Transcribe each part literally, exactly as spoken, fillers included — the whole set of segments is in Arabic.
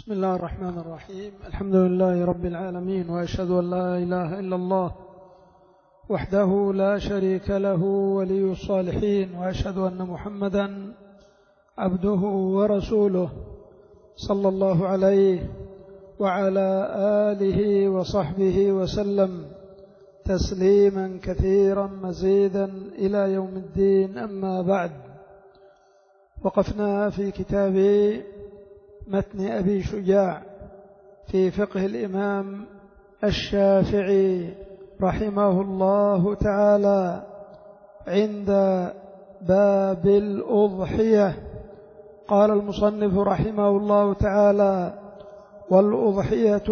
بسم الله الرحمن الرحيم. الحمد لله رب العالمين، وأشهد أن لا إله إلا الله وحده لا شريك له ولي الصالحين، وأشهد أن محمدا عبده ورسوله صلى الله عليه وعلى آله وصحبه وسلم تسليما كثيرا مزيدا إلى يوم الدين. أما بعد، وقفنا في كتاب متن أبي شجاع في فقه الإمام الشافعي رحمه الله تعالى عند باب الأضحية. قال المصنف رحمه الله تعالى: والأضحية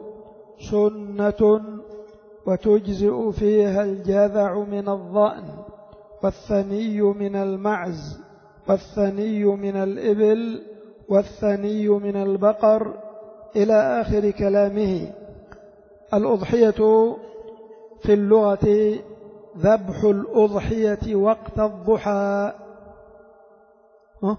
سنة وتجزئ فيها الجذع من الضأن، والثني من المعز، والثني من الإبل، والثني من البقر، إلى آخر كلامه. الأضحية في اللغة ذبح الأضحية وقت الضحى. ها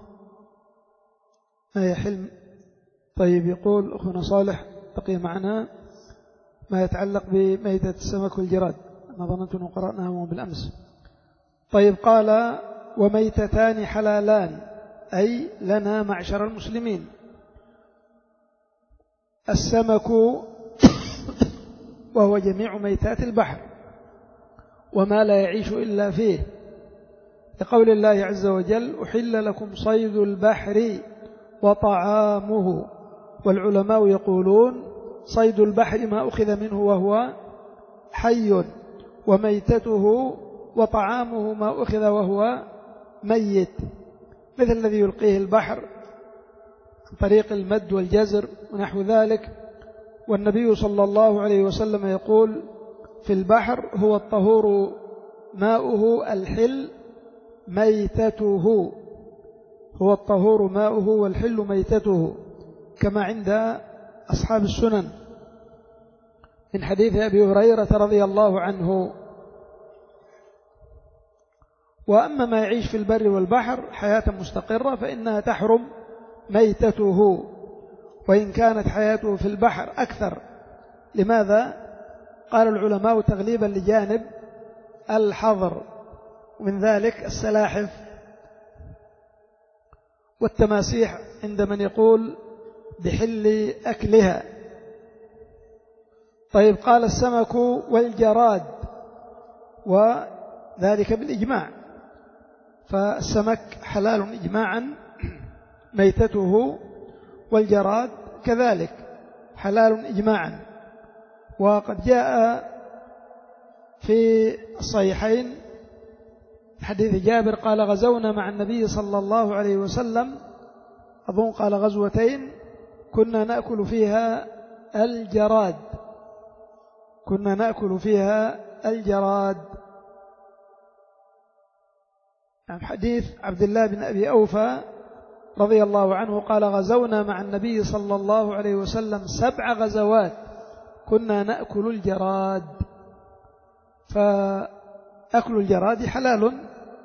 هي حلم. طيب، يقول أخونا صالح بقي معنا ما يتعلق بميتة السمك والجراد، أنا ظننت أنه قرأناه بالأمس. طيب، قال: وميتتان حلالان، أي لنا معشر المسلمين: السمك وهو جميع ميتات البحر وما لا يعيش إلا فيه، لقول الله عز وجل: أحل لكم صيد البحر وطعامه. والعلماء يقولون: صيد البحر ما أخذ منه وهو حي، وميتته وطعامه ما أخذ وهو ميت، مثل الذي يلقيه البحر عن طريق المد والجزر ونحو ذلك. والنبي صلى الله عليه وسلم يقول في البحر: هو الطهور ماؤه الحل ميتته، هو الطهور ماؤه والحل ميتته، كما عند أصحاب السنن من حديث أبي هريرة رضي الله عنه. وأما ما يعيش في البر والبحر حياة مستقرة فإنها تحرم ميتته، وإن كانت حياته في البحر أكثر. لماذا؟ قال العلماء: تغليبا لجانب الحظر، ومن ذلك السلاحف والتماسيح عند من يقول بحل أكلها. طيب، قال: السمك والجراد، وذلك بالإجماع، فالسمك حلال إجماعا ميتته، والجراد كذلك حلال إجماعا. وقد جاء في الصحيحين حديث جابر قال: غزونا مع النبي صلى الله عليه وسلم، أظن قال غزوتين، كنا نأكل فيها الجراد، كنا نأكل فيها الجراد. حديث عبد الله بن أبي أوفى رضي الله عنه قال: غزونا مع النبي صلى الله عليه وسلم سبع غزوات كنا نأكل الجراد. فأكل الجراد حلال.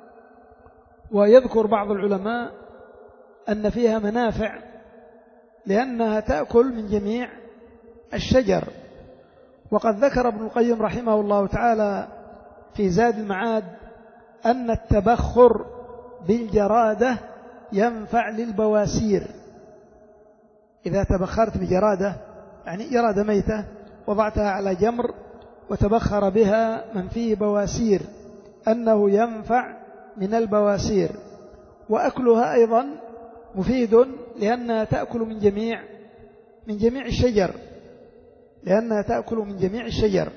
ويذكر بعض العلماء أن فيها منافع، لأنها تأكل من جميع الشجر. وقد ذكر ابن القيم رحمه الله تعالى في زاد المعاد أن التبخر بالجرادة ينفع للبواسير. إذا تبخرت بجرادة، يعني جرادة ميتة، وضعتها على جمر وتبخر بها من فيه بواسير، أنه ينفع من البواسير. وأكلها أيضا مفيد، لأنها تأكل من جميع من جميع الشجر، لأنها تأكل من جميع الشجر.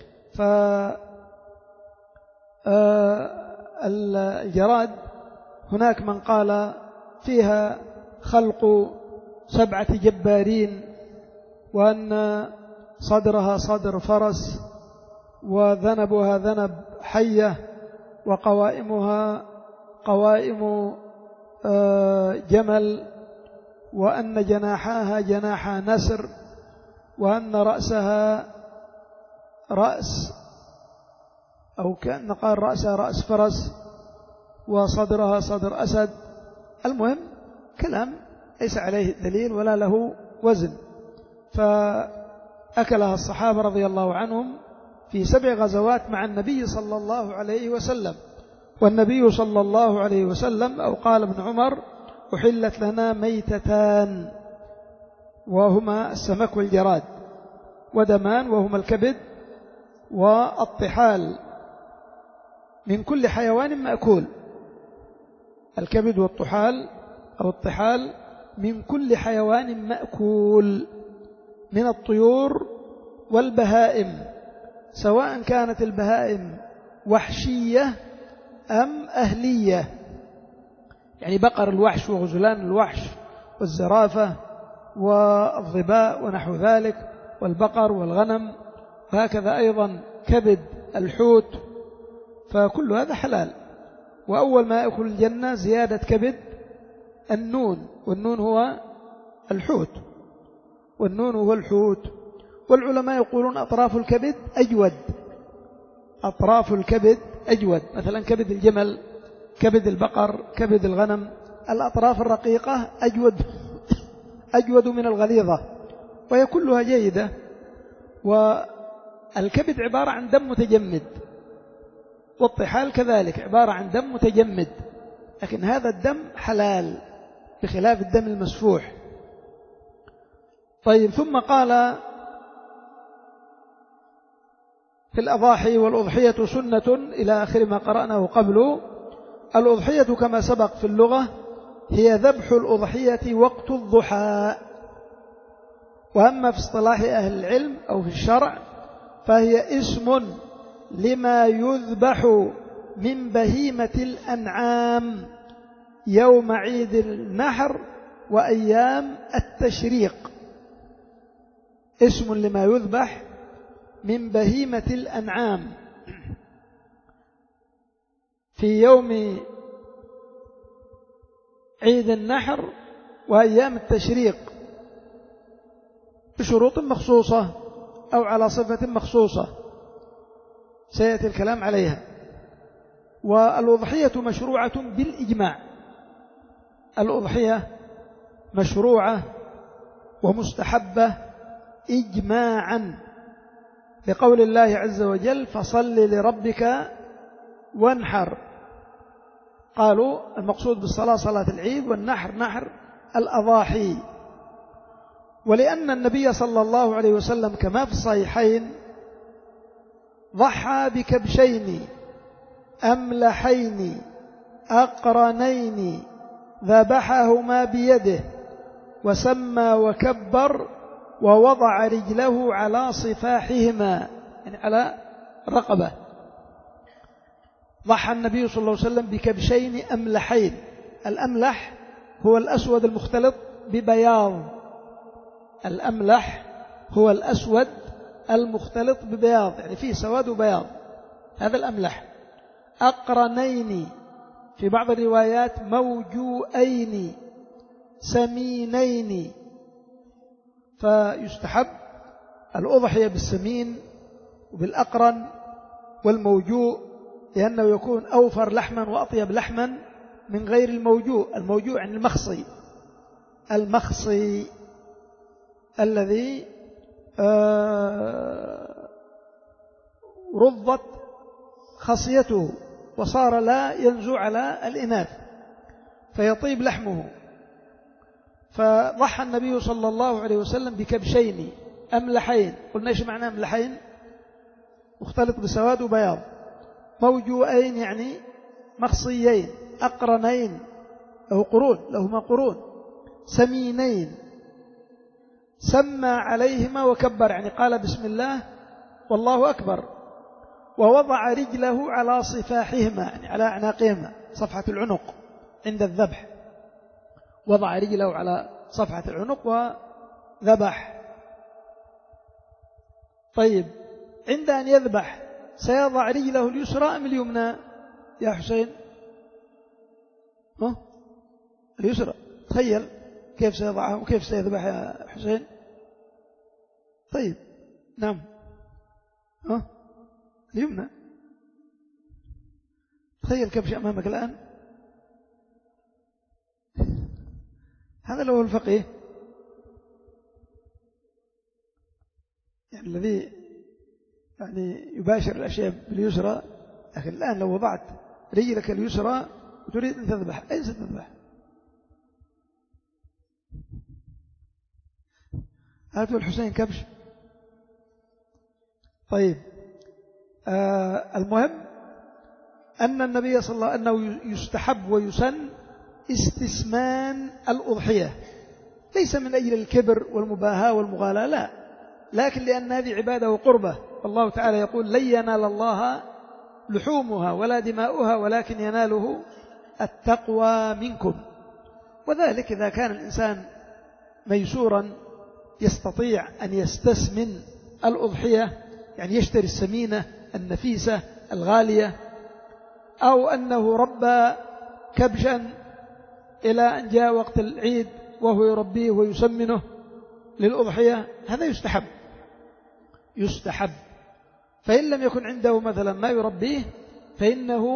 فالجراد هناك من قال فيها خلق سبعة جبارين، وأن صدرها صدر فرس، وذنبها ذنب حية، وقوائمها قوائم جمل، وأن جناحاها جناح نسر، وأن رأسها رأس أو كأن قال رأسها رأس فرس، وصدرها صدر أسد. المهم كلام ليس عليه دليل ولا له وزن، فأكلها الصحابة رضي الله عنهم في سبع غزوات مع النبي صلى الله عليه وسلم. والنبي صلى الله عليه وسلم أو قال ابن عمر أحلت لنا ميتتان وهما السمك والجراد، ودمان وهما الكبد والطحال، من كل حيوان مأكول. الكبد والطحال أو الطحال من كل حيوان مأكول من الطيور والبهائم، سواء كانت البهائم وحشية أم أهلية، يعني بقر الوحش وغزلان الوحش والزرافة والظباء ونحو ذلك والبقر والغنم، وهكذا أيضا كبد الحوت، فكل هذا حلال. وأول ما يأكل الجنة زيادة كبد النون، والنون هو الحوت، والنون هو الحوت. والعلماء يقولون أطراف الكبد أجود، أطراف الكبد أجود، مثلا كبد الجمل، كبد البقر، كبد الغنم، الأطراف الرقيقة أجود أجود من الغليظة، وهي كلها جيدة. والكبد عبارة عن دم متجمد، والطحال كذلك عبارة عن دم متجمد، لكن هذا الدم حلال بخلاف الدم المسفوح. طيب، ثم قال في الأضاحي والأضحية سنة إلى آخر ما قرأناه قبل. الأضحية كما سبق في اللغة هي ذبح الأضحية وقت الضحى، وأما في اصطلاح أهل العلم أو في الشرع فهي اسم لما يذبح من بهيمة الأنعام يوم عيد النحر وأيام التشريق، اسم لما يذبح من بهيمة الأنعام في يوم عيد النحر وأيام التشريق بشروط مخصوصة أو على صفة مخصوصة سيأتي الكلام عليها. والأضحية مشروعة بالإجماع، الأضحية مشروعة ومستحبة إجماعا، لقول الله عز وجل فصل لربك وانحر. قالوا المقصود بالصلاة صلاة العيد، والنحر نحر الأضاحي. ولأن النبي صلى الله عليه وسلم كما في الصحيحين ضحى بكبشين أملحين أقرنين ذبحهما بيده وسمى وكبر ووضع رجله على صفاحهما، يعني على رقبة. ضحى النبي صلى الله عليه وسلم بكبشين أملحين، الأملح هو الأسود المختلط ببياض، الأملح هو الأسود المختلط ببياض، يعني فيه سواد وبياض، هذا الأملح. أقرنين في بعض الروايات موجوئين سمينين، فيستحب الأضحية بالسمين وبالأقرن والموجوء، لأنه يكون أوفر لحما وأطيب لحما من غير الموجوء. الموجوء عن المخصي، المخصي الذي آه رضت خصيته وصار لا ينزو على الإناث فيطيب لحمه. فضحى النبي صلى الله عليه وسلم بكبشين أملحين. قلنا إيش معنى أملحين؟ مختلط بسواد وبياض. موجوئين يعني مخصيين. أقرنين له قرون، لهما قرون. سمينين سمى عليهما وكبر، يعني قال بسم الله والله أكبر. ووضع رجله على صفاحهما، يعني على أعناقهما، صفحة العنق عند الذبح، وضع رجله على صفحة العنق وذبح. طيب، عند أن يذبح سيضع رجله اليسرى أم اليمنى يا حسين؟ ها؟ اليسرى. تخيل كيف سيضعها وكيف سيذبح يا حسين. طيب، نعم، ها؟ اليمنى. تخيل كبش أمامك الآن. هذا لو الفقيه يعني الذي يعني يباشر الأشياء باليسرى، لكن الآن لو وضعت رجلك اليسرى وتريد أن تذبح أين ستذبح؟ هاتوا الحسين كبش. طيب آه المهم أن النبي صلى الله عليه وسلم أنه يستحب ويسن استسمان الأضحية، ليس من أجل الكبر والمباهاة والمغالاة، لا، لكن لأن هذه عبادة وقربة. الله تعالى يقول لن ينال الله لحومها ولا دماؤها ولكن يناله التقوى منكم. وذلك إذا كان الإنسان ميسورا يستطيع أن يستسمن الأضحية، يعني يشتري السمينة النفيسة الغالية، أو أنه ربى كبشا إلى أن جاء وقت العيد وهو يربيه ويسمنه للأضحية، هذا يستحب يستحب. فإن لم يكن عنده مثلا ما يربيه فإنه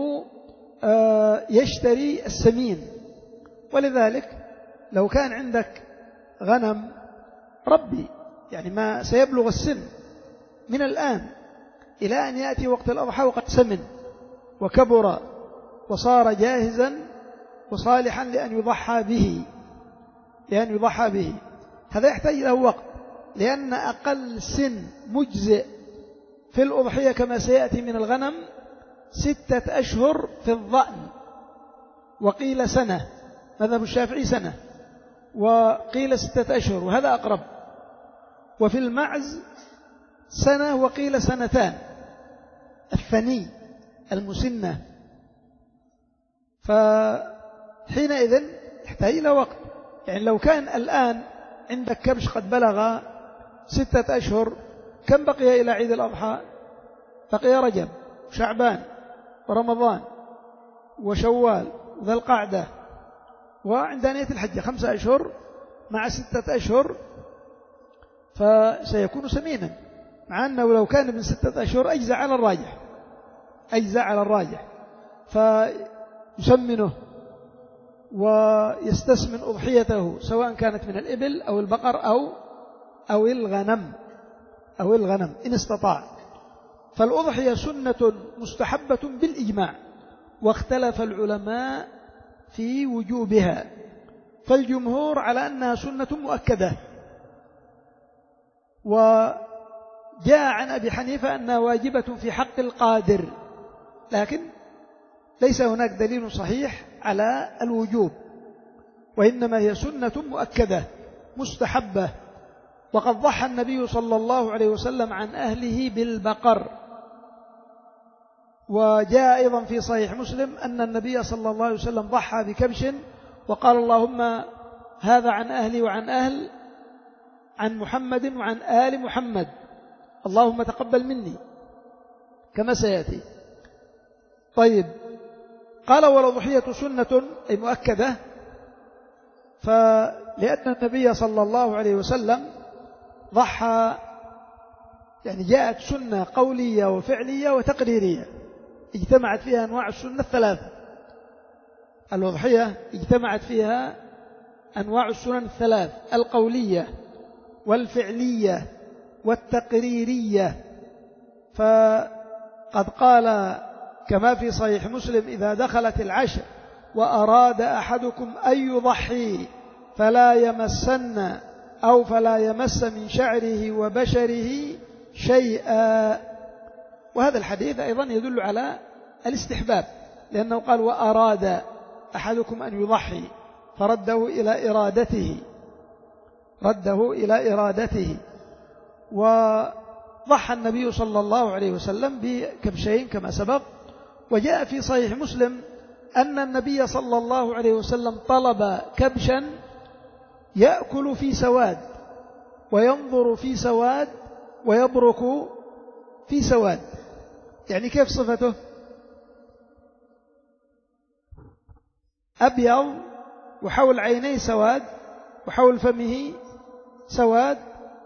يشتري السمين. ولذلك لو كان عندك غنم ربي، يعني ما سيبلغ السن من الآن إلى أن يأتي وقت الأضحى وقد سمن وكبر وصار جاهزا وصالحا لأن يضحى به لأن يضحى به هذا يحتاج له وقت، لأن أقل سن مجزئ في الأضحية كما سيأتي من الغنم ستة أشهر في الضأن، وقيل سنة، مذهب الشافعي سنة، وقيل ستة أشهر وهذا أقرب، وفي المعز سنة وقيل سنتان الثني المسنة. فحينئذ يحتاج إلى وقت. يعني لو كان الآن عندك كبش قد بلغ ستة أشهر، كم بقي إلى عيد الأضحى؟ بقي رجب وشعبان ورمضان وشوال وذا القعدة وعند نية الحج، خمسة أشهر مع ستة أشهر، فسيكون سمينا، مع أنه لو كان من ستة أشهر أجزع على الراجح أجزع على الراجح فيسمنه ويستسمن أضحيته سواء كانت من الإبل أو البقر أو أو الغنم أو الغنم إن استطاع. فالأضحية سنة مستحبة بالإجماع، واختلف العلماء في وجوبها، فالجمهور على أنها سنة مؤكدة، وجاء عن أبي حنيفة أنها واجبة في حق القادر، لكن ليس هناك دليل صحيح على الوجوب، وإنما هي سنة مؤكدة مستحبة. وقد ضحى النبي صلى الله عليه وسلم عن أهله بالبقر، وجاء أيضا في صحيح مسلم أن النبي صلى الله عليه وسلم ضحى بكبش وقال اللهم هذا عن أهلي وعن أهل عن محمد وعن آل محمد اللهم تقبل مني، كما سيأتي. طيب، قال والأضحية سنة أي مؤكدة، فلأن النبي صلى الله عليه وسلم ضحى، يعني جاءت سنة قولية وفعلية وتقريرية، اجتمعت فيها أنواع السنة الثلاثة. الأضحية اجتمعت فيها أنواع السنن الثلاث: القولية والفعلية والتقريرية. فقد قال كما في صحيح مسلم إذا دخلت العشر وأراد أحدكم أن يضحي فلا يمسن أو فلا يمس من شعره وبشره شيئا. وهذا الحديث أيضا يدل على الاستحباب، لأنه قال وأراد أحدكم أن يضحي، فرده إلى إرادته رده إلى إرادته. وضحى النبي صلى الله عليه وسلم بكبشين كما سبق. وجاء في صحيح مسلم أن النبي صلى الله عليه وسلم طلب كبشا يأكل في سواد وينظر في سواد ويبرك في سواد. يعني كيف صفته؟ أبيض وحول عينيه سواد وحول فمه سواد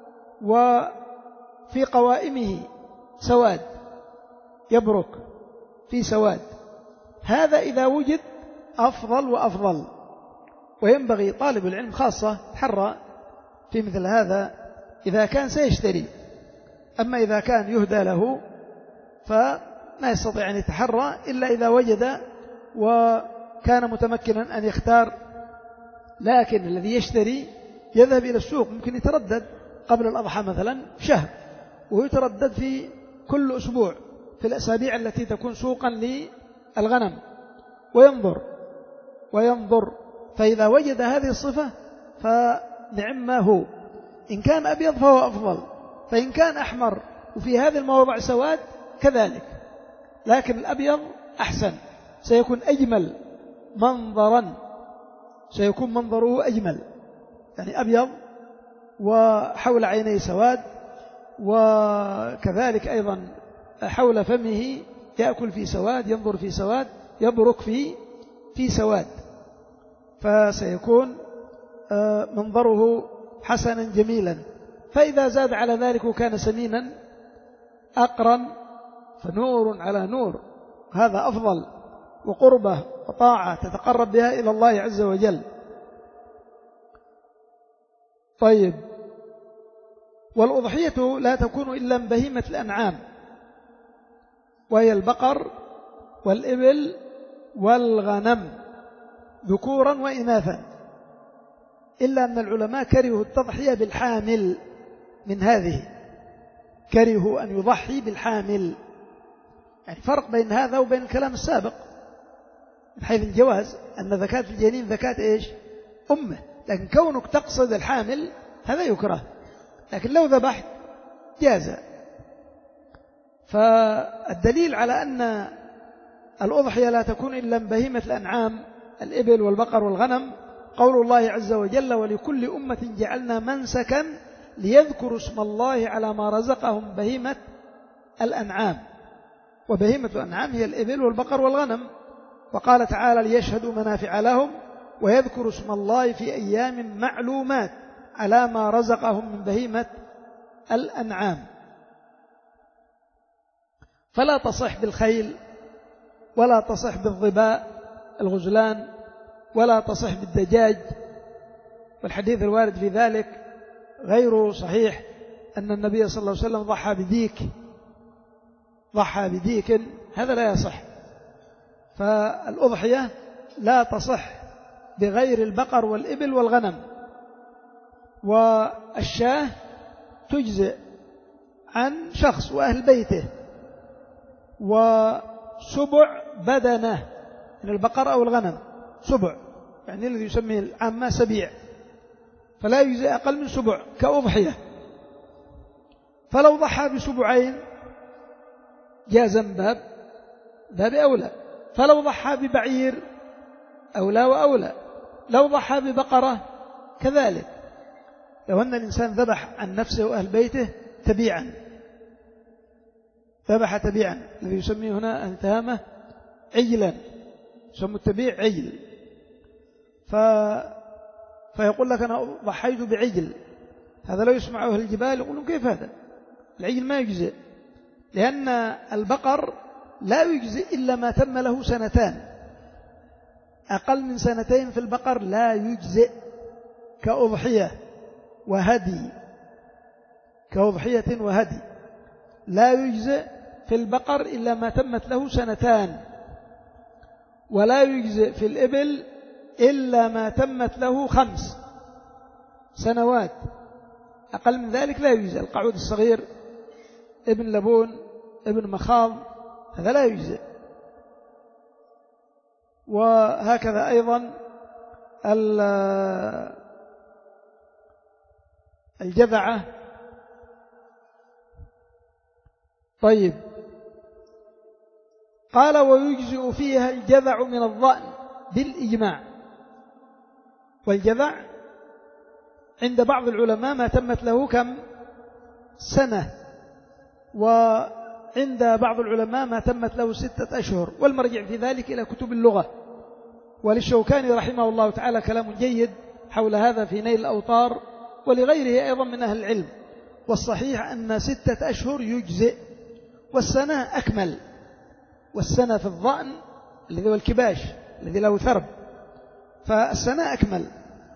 وفي قوائمه سواد، يبرك في سواد. هذا إذا وجد أفضل وأفضل، وينبغي طالب العلم خاصة تحرى في مثل هذا إذا كان سيشتري أما إذا كان يهدى له فما يستطيع أن يتحرى إلا إذا وجد وكان متمكنا أن يختار. لكن الذي يشتري يذهب إلى السوق، ممكن يتردد قبل الأضحى مثلا شهر، وهو يتردد في كل أسبوع في الأسابيع التي تكون سوقا للغنم، وينظر وينظر فإذا وجد هذه الصفة فنعم ما هو. إن كان أبيض فهو أفضل، فإن كان أحمر وفي هذه المواضع سواد كذلك، لكن الأبيض أحسن، سيكون أجمل منظرا، سيكون منظره أجمل، يعني أبيض وحول عينيه سواد، وكذلك أيضا حول فمه يأكل في سواد، ينظر في سواد، يبرك في في سواد، فسيكون منظره حسنا جميلا. فإذا زاد على ذلك وكان سمينا أقرن فنور على نور، هذا أفضل، وقربة وطاعة تتقرب بها إلى الله عز وجل. طيب، والأضحية لا تكون إلا من بهيمة الأنعام، وهي البقر والإبل والغنم ذكورا وإناثا، إلا أن العلماء كرهوا التضحية بالحامل من هذه، كرهوا أن يضحي بالحامل، يعني فرق بين هذا وبين الكلام السابق من حيث الجواز، أن ذكاة الجنين ذكاة إيش؟ أمه، لكن كونك تقصد الحامل هذا يكره، لكن لو ذبحت جاز. فالدليل على أن الأضحية لا تكون إلا من بهيمة الأنعام الإبل والبقر والغنم قول الله عز وجل: ولكل أمة جعلنا منسكا ليذكروا اسم الله على ما رزقهم بهيمة الأنعام، وبهيمة الأنعام هي الإبل والبقر والغنم. وقال تعالى: ليشهدوا منافع لهم ويذكروا اسم الله في أيام معلومات على ما رزقهم من بهيمة الأنعام. فلا تصح بالخيل، ولا تصح بالظباء الغزلان، ولا تصح بالدجاج، والحديث الوارد في ذلك غير صحيح، أن النبي صلى الله عليه وسلم ضحى بديك ضحى بديك هذا لا يصح. فالأضحية لا تصح بغير البقر والإبل والغنم. والشاه تجزئ عن شخص وأهل بيته، وسبع بدنه من البقر أو الغنم، سبع يعني الذي يسميه العامة سبيع، فلا يجزئ أقل من سبع كأضحية. فلو ضحى بسبعين جاز من باب باب أولى، فلو ضحى ببعير أولى وأولى، لو ضحى ببقرة كذلك. لو أن الإنسان ذبح عن نفسه وأهل بيته تبيعا، ذبح تبيعا، الذي يسميه هنا التهامة عجلا، يسمى التبيع عجل، ف... فيقول لك أنا ضحيت بعجل، هذا لا يسمعه أهل الجبال، يقولون كيف هذا؟ العجل ما يجزئ، لأن البقر لا يجزئ إلا ما تم له سنتان، أقل من سنتين في البقر لا يجزئ كأضحية وهدي، كأضحية وهدي لا يجزئ في البقر إلا ما تمت له سنتان، ولا يجزئ في الإبل إلا ما تمت له خمس سنوات، أقل من ذلك لا يجزئ. القعود الصغير، ابن لبون، ابن مخاض، هذا لا يجزئ. وهكذا أيضا الجذعة. طيب، قال: ويجزئ فيها الجذع من الضأن بالإجماع. والجذع عند بعض العلماء ما تمت له كم سنة، وعند بعض العلماء ما تمت له ستة أشهر، والمرجع في ذلك إلى كتب اللغة. وللشوكاني رحمه الله تعالى كلام جيد حول هذا في نيل الأوطار، ولغيره أيضا من أهل العلم. والصحيح أن ستة أشهر يجزئ، والسنة أكمل، والسنة في الضأن الذي هو الكباش الذي له ثرب، فالسنة أكمل،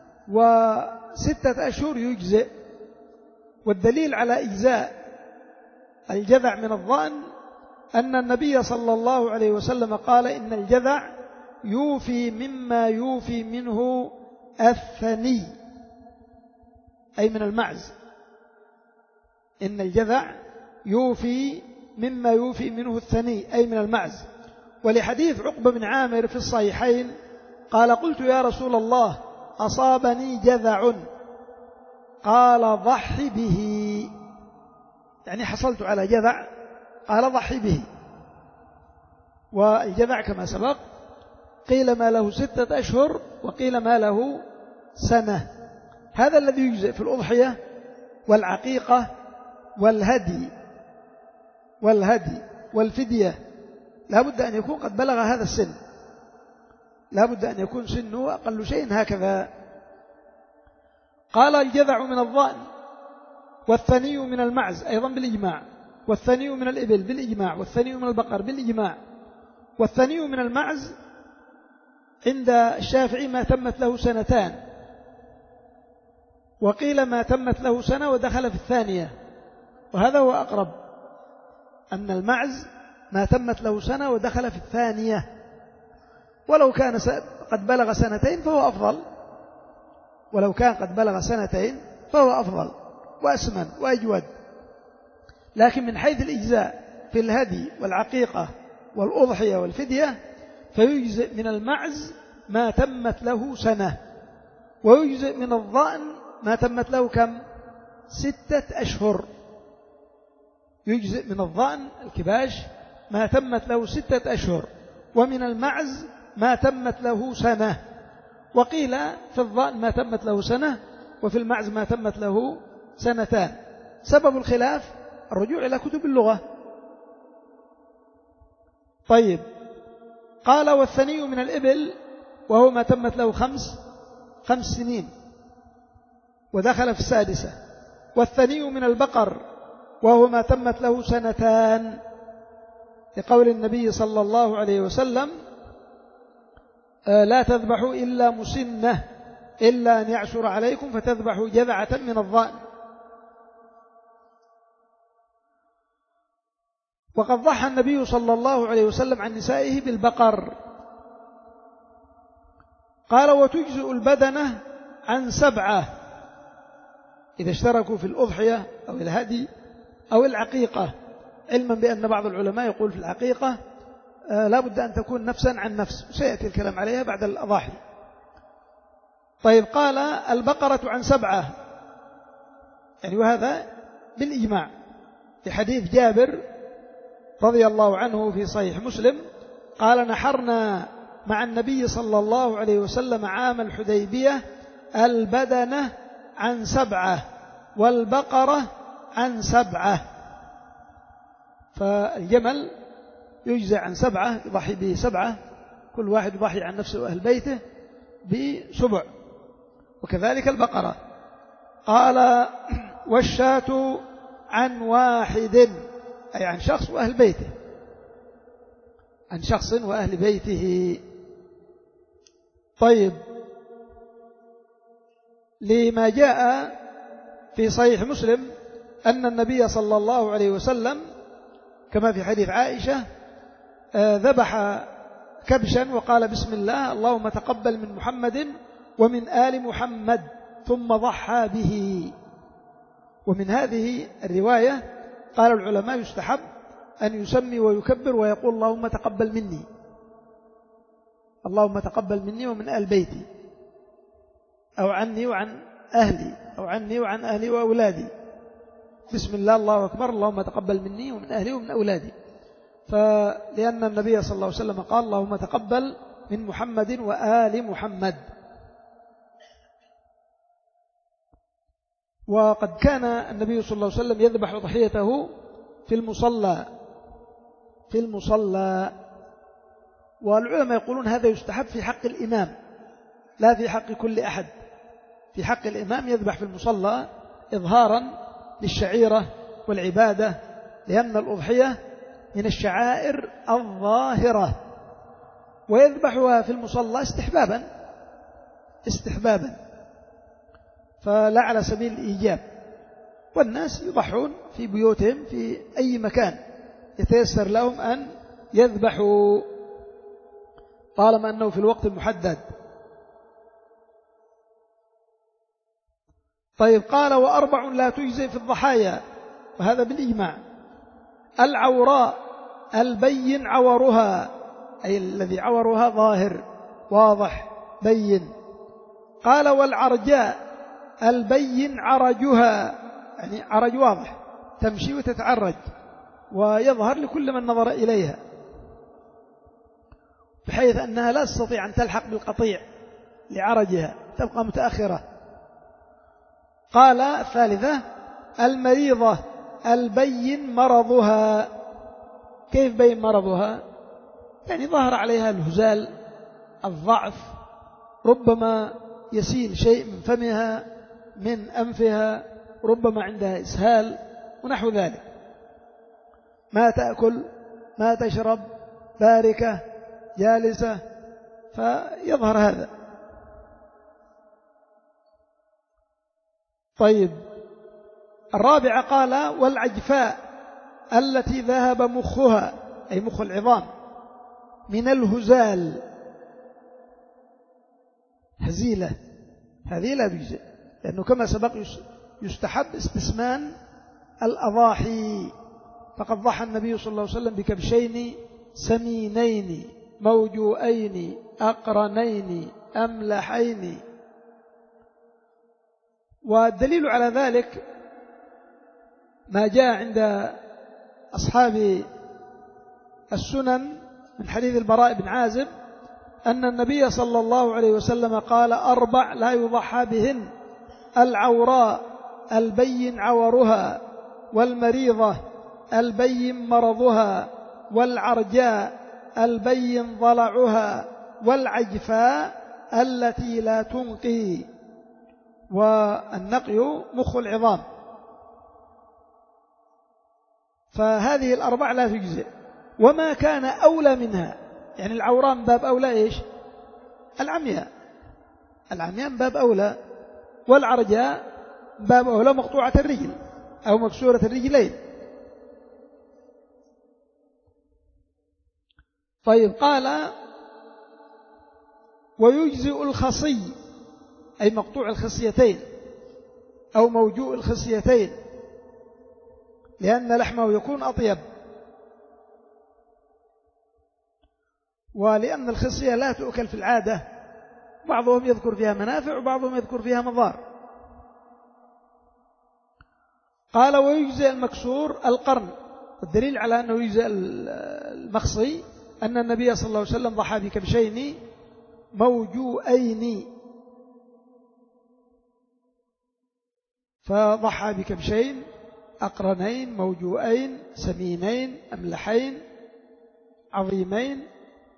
وستة أشهر يجزئ. والدليل على إجزاء الجذع من الضأن أن النبي صلى الله عليه وسلم قال إن الجذع يوفي مما يوفي منه الثني، أي من المعز. إن الجذع يوفي مما يوفي منه الثني أي من المعز. ولحديث عقبة بن عامر في الصحيحين قال قلت يا رسول الله أصابني جذع، قال ضح به، يعني حصلت على جذع، قال ضح به. والجذع كما سبق قيل ما له ستة أشهر وقيل ما له سنة. هذا الذي يجزئ في الأضحية والعقيقة والهدي والهدي والفدية، لا بد أن يكون قد بلغ هذا السن، لا بد أن يكون سنه أقل شيء هكذا. قال الجذع من الضأن والثني من المعز أيضا بالإجماع، والثني من الإبل بالإجماع، والثني من البقر بالإجماع. والثني من المعز عند الشافعي ما تمت له سنتان، وقيل ما تمت له سنة ودخل في الثانية، وهذا هو أقرب، أن المعز ما تمت له سنة ودخل في الثانية، ولو كان قد بلغ سنتين فهو أفضل، ولو كان قد بلغ سنتين فهو أفضل وأسمن وأجود. لكن من حيث الإجزاء في الهدي والعقيقة والأضحية والفدية فيجزئ من المعز ما تمت له سنة، ويجزئ من الضأن ما تمت له كم؟ ستة أشهر. يجزئ من الضأن الكباش ما تمت له ستة أشهر، ومن المعز ما تمت له سنة. وقيل في الضأن ما تمت له سنة، وفي المعز ما تمت له سنتان. سبب الخلاف الرجوع إلى كتب اللغة. طيب، قال والثني من الإبل وهو ما تمت له خمس خمس سنين ودخل في السادسة. والثني من البقر وهو ما تمت له سنتان، لقول النبي صلى الله عليه وسلم لا تذبحوا إلا مسنة إلا أن يعشر عليكم فتذبحوا جذعة من الضأن. وقد ضحى النبي صلى الله عليه وسلم عن نسائه بالبقر. قال وتجزئ البدنة عن سبعة إذا اشتركوا في الأضحية أو الهدي أو العقيقة، علما بأن بعض العلماء يقول في العقيقة آه لا بد أن تكون نفسا عن نفس، سيأتي الكلام عليها بعد الأضاحي. طيب، قال البقرة عن سبعة، يعني وهذا بالإجماع في حديث جابر رضي الله عنه في صحيح مسلم قال نحرنا مع النبي صلى الله عليه وسلم عام الحديبية البدنة عن سبعة والبقرة عن سبعة. فالجمل يجزع عن سبعة، يضحي به سبعة، كل واحد يضحي عن نفسه وأهل بيته بسبع، وكذلك البقرة. قال والشاة عن واحد، أي عن شخص وأهل بيته، عن شخص وأهل بيته. طيب، لما جاء في صحيح مسلم أن النبي صلى الله عليه وسلم كما في حديث عائشة ذبح كبشا وقال بسم الله اللهم تقبل من محمد ومن آل محمد ثم ضحى به. ومن هذه الرواية قال العلماء يستحب أن يسمي ويكبر ويقول اللهم تقبل مني، اللهم تقبل مني ومن آل بيتي، أو عني وعن أهلي، أو عني وعن أهلي وأولادي، بسم الله الله أكبر اللهم تقبل مني ومن أهلي ومن أولادي. فلأن النبي صلى الله عليه وسلم قال اللهم تقبل من محمد وآل محمد. وقد كان النبي صلى الله عليه وسلم يذبح ضحيته في المصلى في المصلى والعلماء يقولون هذا يستحب في حق الإمام لا في حق كل أحد. في حق الإمام يذبح في المصلى إظهارا للشعيرة والعبادة، لأن الأضحية من الشعائر الظاهرة، ويذبحها في المصلى استحبابا استحبابا فلا على سبيل الإيجاب. والناس يضحون في بيوتهم في أي مكان يتيسر لهم أن يذبحوا طالما أنه في الوقت المحدد. طيب قال وأربع لا تجزئ في الضحايا، وهذا بالإجماع: العوراء البين عورها، أي الذي عورها ظاهر واضح بين. قال والعرجاء البين عرجها، يعني عرج واضح تمشي وتتعرج ويظهر لكل من نظر إليها، بحيث أنها لا تستطيع أن تلحق بالقطيع لعرجها، تبقى متأخرة. قال الثالثة المريضة البين مرضها. كيف بين مرضها؟ يعني ظهر عليها الهزال، الضعف، ربما يسيل شيء من فمها من أنفها، ربما عندها إسهال ونحو ذلك، ما تأكل ما تشرب، باركة جالسة، فيظهر هذا. طيب الرابعة قال والعجفاء التي ذهب مخها، أي مخ العظام، من الهزال، هزيلة، هذه لا تجزئ، لأنه كما سبق يستحب استسمان الأضاحي، فقد ضحى النبي صلى الله عليه وسلم بكبشين سمينين موجوئين أقرنين أملحين. والدليل على ذلك ما جاء عند أصحاب السنن من حديث البراء بن عازب أن النبي صلى الله عليه وسلم قال أربع لا يضحى بهن: العوراء البين عورها، والمريضة البين مرضها، والعرجاء البين ضلعها، والعجفاء التي لا تنقي. والنقي مخ العظام. فهذه الأربع لا تجزئ. وما كان أولى منها، يعني العوراء من باب أولى إيش؟ العمياء، العمياء من باب أولى، والعرجاء من باب أولى مقطوعة الرجل أو مكسورة الرجلين. طيب قال ويجزئ الخصي، أي مقطوع الخصيتين أو موجوء الخصيتين، لأن لحمه يكون أطيب، ولأن الخصية لا تؤكل في العادة، بعضهم يذكر فيها منافع وبعضهم يذكر فيها مضار. قال ويجزئ المكسور القرن، والدليل على أنه يجزئ المخصي أن النبي صلى الله عليه وسلم ضحى بكبشين موجوئين، فضحى بكبشين أقرنين موجوئين سمينين أملحين عظيمين،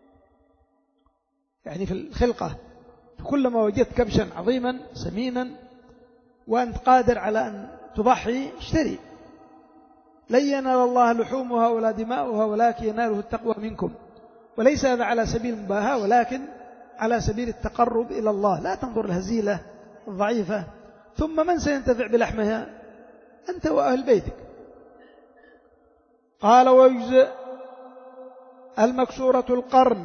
يعني في الخلقة، كلما وجدت كبشا عظيما سمينا وأنت قادر على أن تضحي اشتري. لن ينال الله لحومها ولا دماؤها ولكن يناله التقوى منكم. وليس هذا على سبيل المباهاة، ولكن على سبيل التقرب إلى الله. لا تنظر الهزيلة الضعيفة، ثم من سينتفع بلحمها؟ أنت وأهل بيتك. قال ويجزئ المكسورة القرن،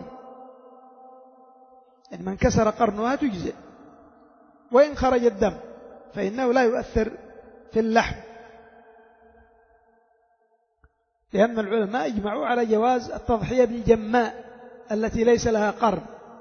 يعني من كسر قرنها تجزئ، وإن خرج الدم فإنه لا يؤثر في اللحم، لأن العلماء اجمعوا على جواز التضحية بالجماء التي ليس لها قرن.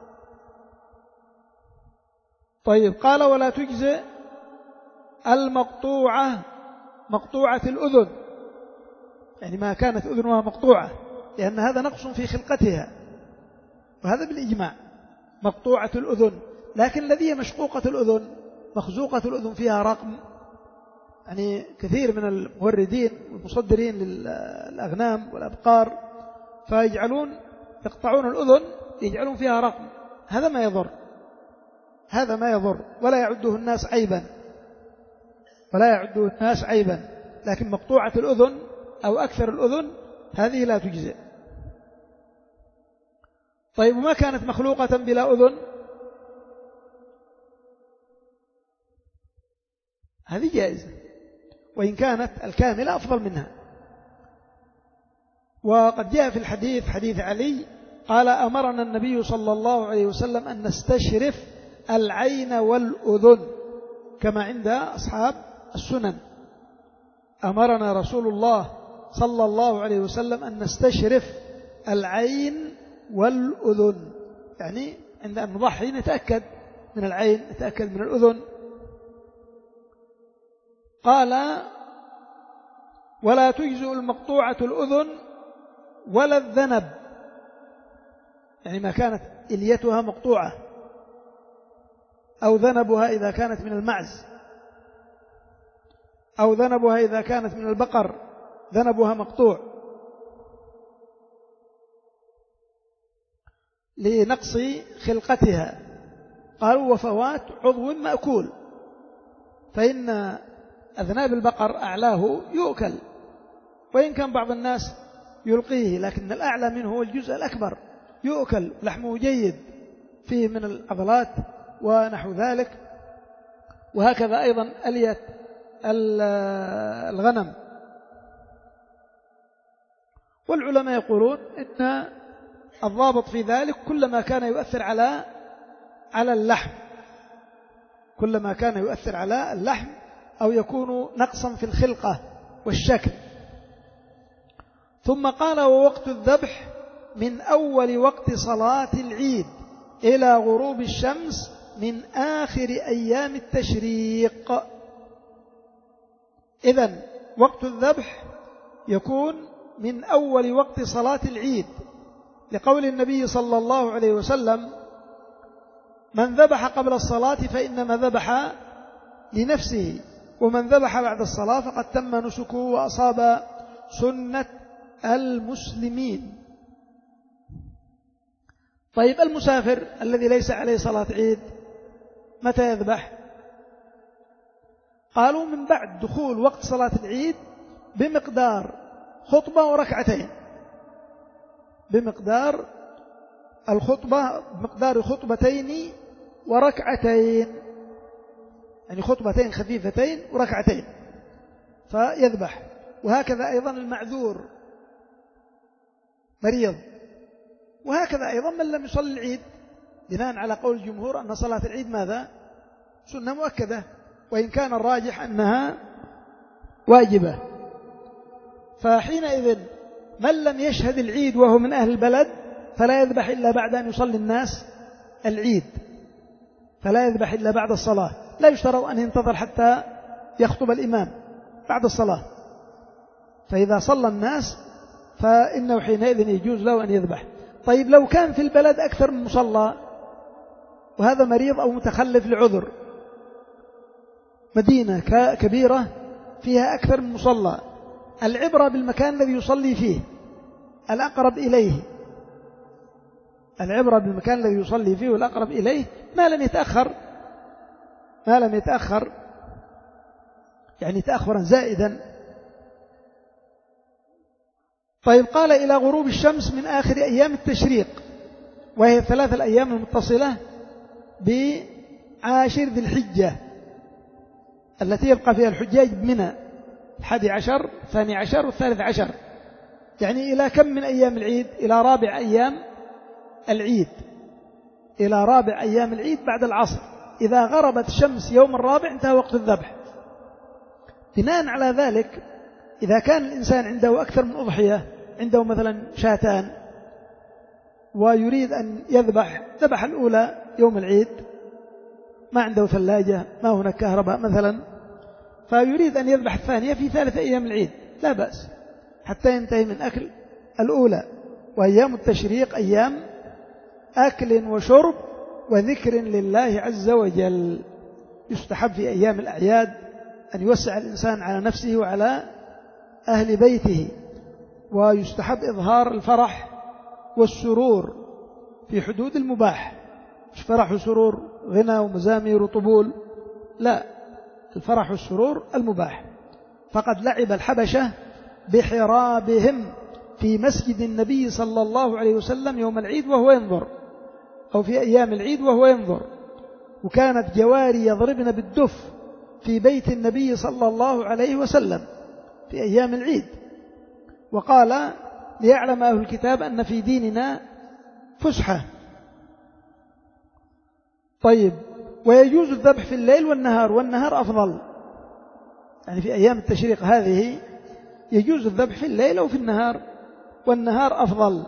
طيب قال ولا تجزئ المقطوعة، مقطوعة الأذن، يعني ما كانت أذنها مقطوعة، لأن هذا نقص في خلقتها، وهذا بالإجماع مقطوعة الأذن. لكن الذي مشقوقة الأذن، مخزوقة الأذن فيها رقم، يعني كثير من الموردين والمصدرين للأغنام والأبقار فيجعلون يقطعون الأذن يجعلون فيها رقم، هذا ما يضر، هذا ما يضر ولا يعده الناس عيبا، ولا يعده الناس عيبا. لكن مقطوعة الأذن أو أكثر الأذن هذه لا تجزئ. طيب وما كانت مخلوقة بلا أذن؟ هذه جائزة. وإن كانت الكاملة أفضل منها. وقد جاء في الحديث حديث علي قال أمرنا النبي صلى الله عليه وسلم أن نستشرف العين والأذن كما عند أصحاب السنن. أمرنا رسول الله صلى الله عليه وسلم أن نستشرف العين والأذن، يعني عند أن نضحي نتأكد من العين نتأكد من الأذن. قال ولا تجزئ المقطوعة الأذن ولا الذنب، يعني ما كانت إليتها مقطوعة أو ذنبها إذا كانت من المعز أو ذنبها إذا كانت من البقر ذنبها مقطوع لنقص خلقتها. قالوا وفوات عضو مأكول، فإن أذناب البقر أعلاه يؤكل، وإن كان بعض الناس يلقيه، لكن الأعلى منه هو الجزء الأكبر يؤكل، لحمه جيد فيه من العضلات ونحو ذلك. وهكذا أيضا ألية الغنم. والعلماء يقولون إن الضابط في ذلك كلما كان يؤثر على على اللحم، كلما كان يؤثر على اللحم أو يكون نقصا في الخلقة والشكل. ثم قال ووقت الذبح من أول وقت صلاة العيد إلى غروب الشمس من آخر أيام التشريق. إذن وقت الذبح يكون من أول وقت صلاة العيد، لقول النبي صلى الله عليه وسلم من ذبح قبل الصلاة فإنما ذبح لنفسه، ومن ذبح بعد الصلاة فقد تم نسكه وأصاب سنة المسلمين. طيب المسافر الذي ليس عليه صلاة عيد متى يذبح؟ قالوا من بعد دخول وقت صلاة العيد بمقدار خطبة وركعتين، بمقدار الخطبة بمقدار خطبتين وركعتين، يعني خطبتين خفيفتين وركعتين فيذبح. وهكذا أيضا المعذور مريض، وهكذا أيضا من لم يصلي العيد، بناء على قول الجمهور أن صلاة العيد ماذا؟ سنة مؤكدة، وإن كان الراجح أنها واجبة. فحينئذ من لم يشهد العيد وهو من أهل البلد فلا يذبح إلا بعد أن يصلي الناس العيد، فلا يذبح إلا بعد الصلاة، لا يشترط أن ينتظر حتى يخطب الإمام بعد الصلاة. فإذا صلى الناس فإنه حينئذ يجوز له أن يذبح. طيب لو كان في البلد أكثر من مصلى وهذا مريض أو متخلف لعذر، مدينة كبيرة فيها أكثر من مصلى، العبرة بالمكان الذي يصلي فيه الأقرب إليه، العبرة بالمكان الذي يصلي فيه والأقرب إليه ما لم يتأخر ما لم يتأخر يعني تأخرا زائدا. طيب قال إلى غروب الشمس من آخر أيام التشريق، وهي الثلاث الأيام المتصلة بعاشر ذي الحجة التي يبقى فيها الحجاج بمنى، الحادي عشر الثاني عشر والثالث عشر، يعني إلى كم من أيام العيد؟ إلى رابع أيام العيد، إلى رابع أيام العيد بعد العصر. إذا غربت الشمس يوم الرابع انتهى وقت الذبح. بناء على ذلك إذا كان الإنسان عنده أكثر من أضحية، عنده مثلا شاتان ويريد أن يذبح، ذبح الأولى يوم العيد، ما عنده ثلاجة، ما هناك كهرباء مثلا، فيريد أن يذبح الثانية في ثالث أيام العيد، لا بأس حتى ينتهي من أكل الأولى. وأيام التشريق أيام أكل وشرب وذكر لله عز وجل. يستحب في أيام الأعياد أن يوسع الإنسان على نفسه وعلى أهل بيته، ويستحب إظهار الفرح والسرور في حدود المباح، مش فرح وسرور غنى ومزامير وطبول، لا، الفرح والسرور المباح. فقد لعب الحبشة بحرابهم في مسجد النبي صلى الله عليه وسلم يوم العيد وهو ينظر، أو في أيام العيد وهو ينظر، وكانت جواري يضربن بالدف في بيت النبي صلى الله عليه وسلم في أيام العيد، وقال ليعلم أهل الكتاب أن في ديننا فسحة. طيب، ويجوز الذبح في الليل والنهار، والنهار أفضل، يعني في أيام التشريق هذه يجوز الذبح في الليل أو في النهار، والنهار أفضل.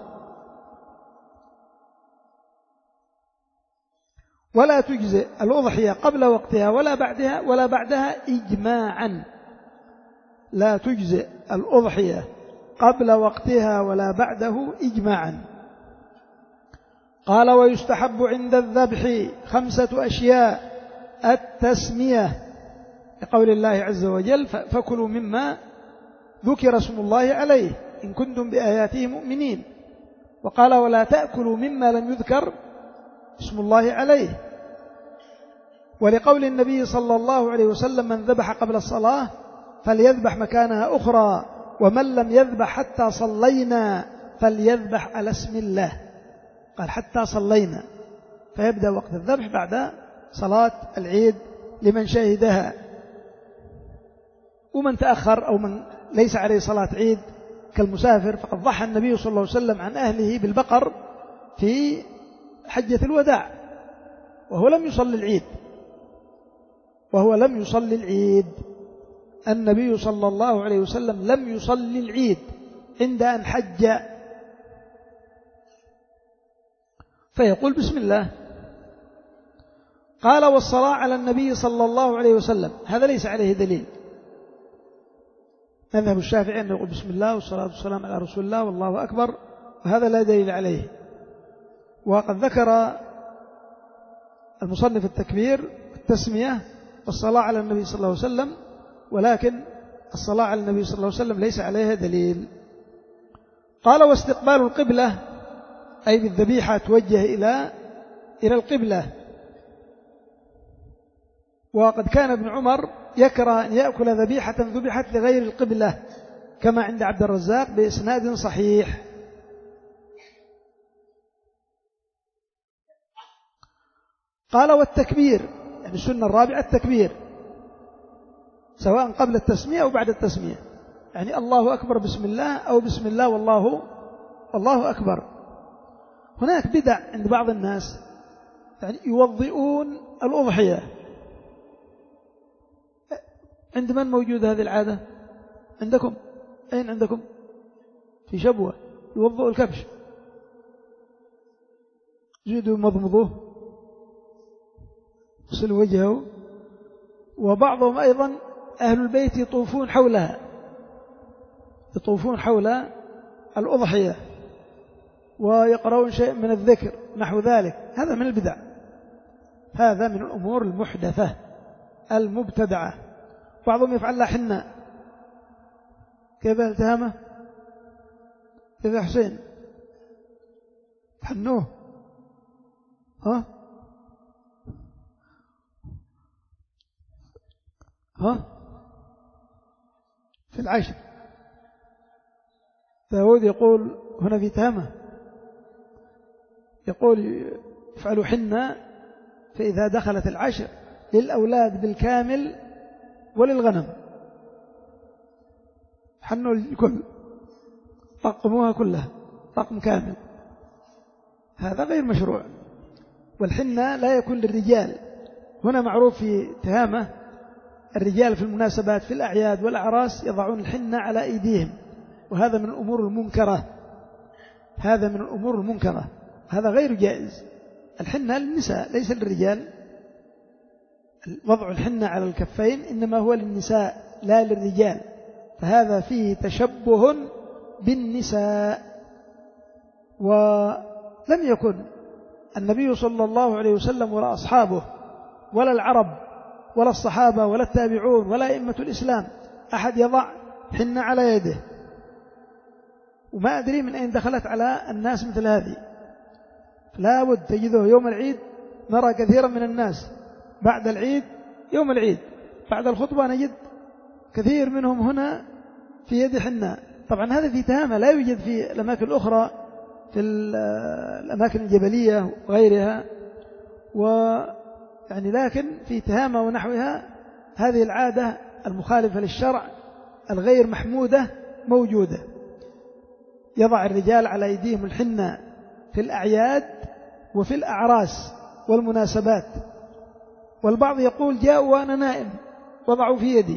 ولا تجزئ الأضحية قبل وقتها ولا بعدها ولا بعدها إجماعا، لا تجزئ الأضحية قبل وقتها ولا بعده إجماعا. قال ويستحب عند الذبح خمسة أشياء: التسمية لقول الله عز وجل: فكلوا مما ذكر اسم الله عليه إن كنتم بآياته مؤمنين. وقال ولا تأكلوا مما لم يذكر اسم الله عليه. ولقول النبي صلى الله عليه وسلم: من ذبح قبل الصلاة فليذبح مكانها أخرى، ومن لم يذبح حتى صلينا فليذبح على اسم الله. قال حتى صلينا، فيبدأ وقت الذبح بعد صلاة العيد لمن شهدها. ومن تأخر أو من ليس عليه صلاة عيد كالمسافر فقد ضحى النبي صلى الله عليه وسلم عن أهله بالبقر في حجة الوداع وهو لم يصلي العيد وهو لم يصلي العيد النبي صلى الله عليه وسلم لم يصلي العيد عند أن حج، فيقول بسم الله. قال والصلاة على النبي صلى الله عليه وسلم، هذا ليس عليه دليل. مذهب الشافعي أنه يقول بسم الله والصلاة والسلام على رسول الله والله أكبر، وهذا لا دليل عليه. وقد ذكر المصنف التكبير التسمية والصلاة على النبي صلى الله عليه وسلم، ولكن الصلاة على النبي صلى الله عليه وسلم ليس عليها دليل. قال واستقبال القبلة، أي بالذبيحة توجه إلى إلى القبلة. وقد كان ابن عمر يكره أن يأكل ذبيحة ذبحت لغير القبلة، كما عند عبد الرزاق بإسناد صحيح. قال والتكبير، يعني السنة الرابعة التكبير، سواء قبل التسمية أو بعد التسمية، يعني الله أكبر بسم الله أو بسم الله والله الله أكبر. هناك بدع عند بعض الناس، يعني يوضئون الأضحية. عند من موجود هذه العادة؟ عندكم؟ أين عندكم؟ في شبوة يوضئوا الكبش، يجدوا مضمضوه يغسلوا وجهه. وبعضهم أيضا أهل البيت يطوفون حولها، يطوفون حول الأضحية ويقرؤون شيء من الذكر نحو ذلك. هذا من البدع، هذا من الأمور المحدثة المبتدعة. بعضهم يفعل لها حنة. كيف التهامه؟ كيف حسين حنوه؟ ها ها في العشر. داود يقول هنا في تهامه، يقول يفعلوا حنة فإذا دخلت العشر للأولاد بالكامل وللغنم، حنوا الكل، طقموها كلها طقم كامل. هذا غير مشروع. والحنة لا يكون للرجال. هنا معروف في تهامة الرجال في المناسبات في الأعياد والأعراس يضعون الحنة على أيديهم، وهذا من الأمور المنكرة، هذا من الأمور المنكرة، هذا غير جائز. الحنة للنساء ليس للرجال. وضع الحنة على الكفين إنما هو للنساء لا للرجال، فهذا فيه تشبه بالنساء. ولم يكن النبي صلى الله عليه وسلم ولا أصحابه ولا العرب ولا الصحابة ولا التابعون ولا أئمة الإسلام أحد يضع حنة على يده. وما أدري من أين دخلت على الناس مثل هذه. لا بد تجده يوم العيد نرى كثيرا من الناس، بعد العيد يوم العيد بعد الخطبة نجد كثير منهم هنا في يد حنة. طبعا هذا في تهامة لا يوجد في الأماكن الأخرى، في الأماكن الجبلية وغيرها، ويعني لكن في تهامة ونحوها هذه العادة المخالفة للشرع الغير محمودة موجودة. يضع الرجال على أيديهم الحنة في الأعياد وفي الأعراس والمناسبات، والبعض يقول جاءوا وأنا نائم وضعوا في يدي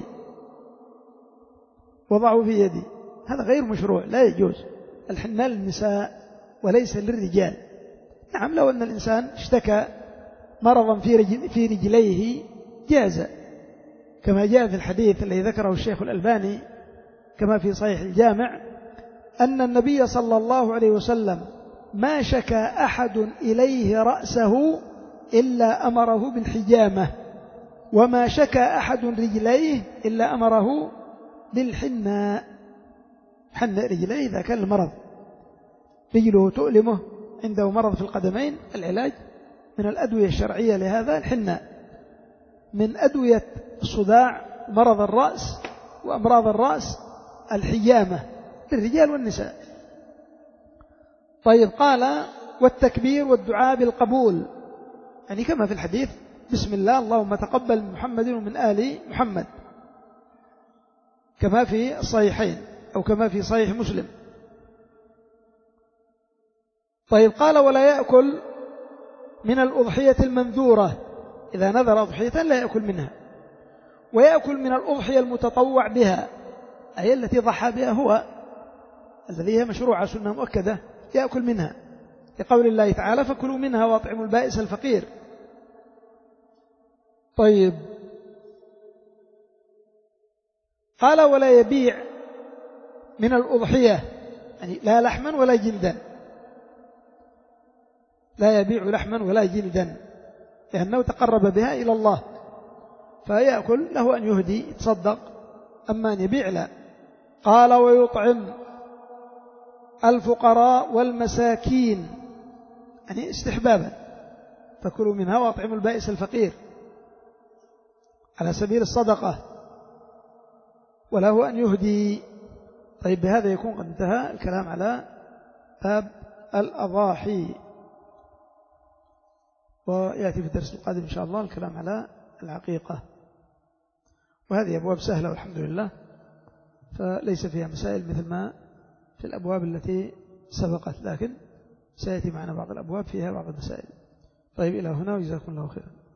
وضعوا في يدي هذا غير مشروع، لا يجوز. الحنة للنساء وليس للرجال. نعم، لو أن الإنسان اشتكى مرضا في رجل في رجليه جاز، كما جاء في الحديث الذي ذكره الشيخ الألباني كما في صحيح الجامع أن النبي صلى الله عليه وسلم ما شكى أحد إليه رأسه إلا أمره بالحجامة، وما شكى أحد رجليه إلا أمره بالحناء. حناء رجليه إذا كان المرض رجله تؤلمه، عنده مرض في القدمين، العلاج من الأدوية الشرعية لهذا الحناء. من أدوية الصداع مرض الرأس وأمراض الرأس الحجامة للرجال والنساء. طيب، قال والتكبير والدعاء بالقبول، يعني كما في الحديث بسم الله اللهم تقبل من محمد ومن آل محمد، كما في الصحيحين أو كما في صحيح مسلم. طيب، قال ولا يأكل من الأضحية المنذورة، إذا نذر أضحية لا يأكل منها، ويأكل من الأضحية المتطوع بها، أي التي ضحى بها هو، الذي هي مشروعة سنة مؤكدة، يأكل منها، لقول الله تعالى فكلوا منها واطعموا البائس الفقير. طيب، قال ولا يبيع من الأضحية، يعني لا لحما ولا جلدا، لا يبيع لحما ولا جلدا، لأنه تقرب بها إلى الله، فيأكل له أن يهدي يتصدق، أما أن يبيع لا. قال ويطعم الفقراء والمساكين، يعني استحبابا، فكلوا منها واطعموا البائس الفقير على سبيل الصدقة، وله أن يهدي. طيب، بهذا يكون قد انتهى الكلام على باب الأضاحي، ويأتي في الدرس القادم إن شاء الله الكلام على العقيقة. وهذه أبواب سهلة والحمد لله، فليس فيها مسائل مثل ما في الأبواب التي سبقت، لكن سيأتي معنا بعض الأبواب فيها بعض المسائل. طيب، إلى هنا وجزاكم الله خيرا.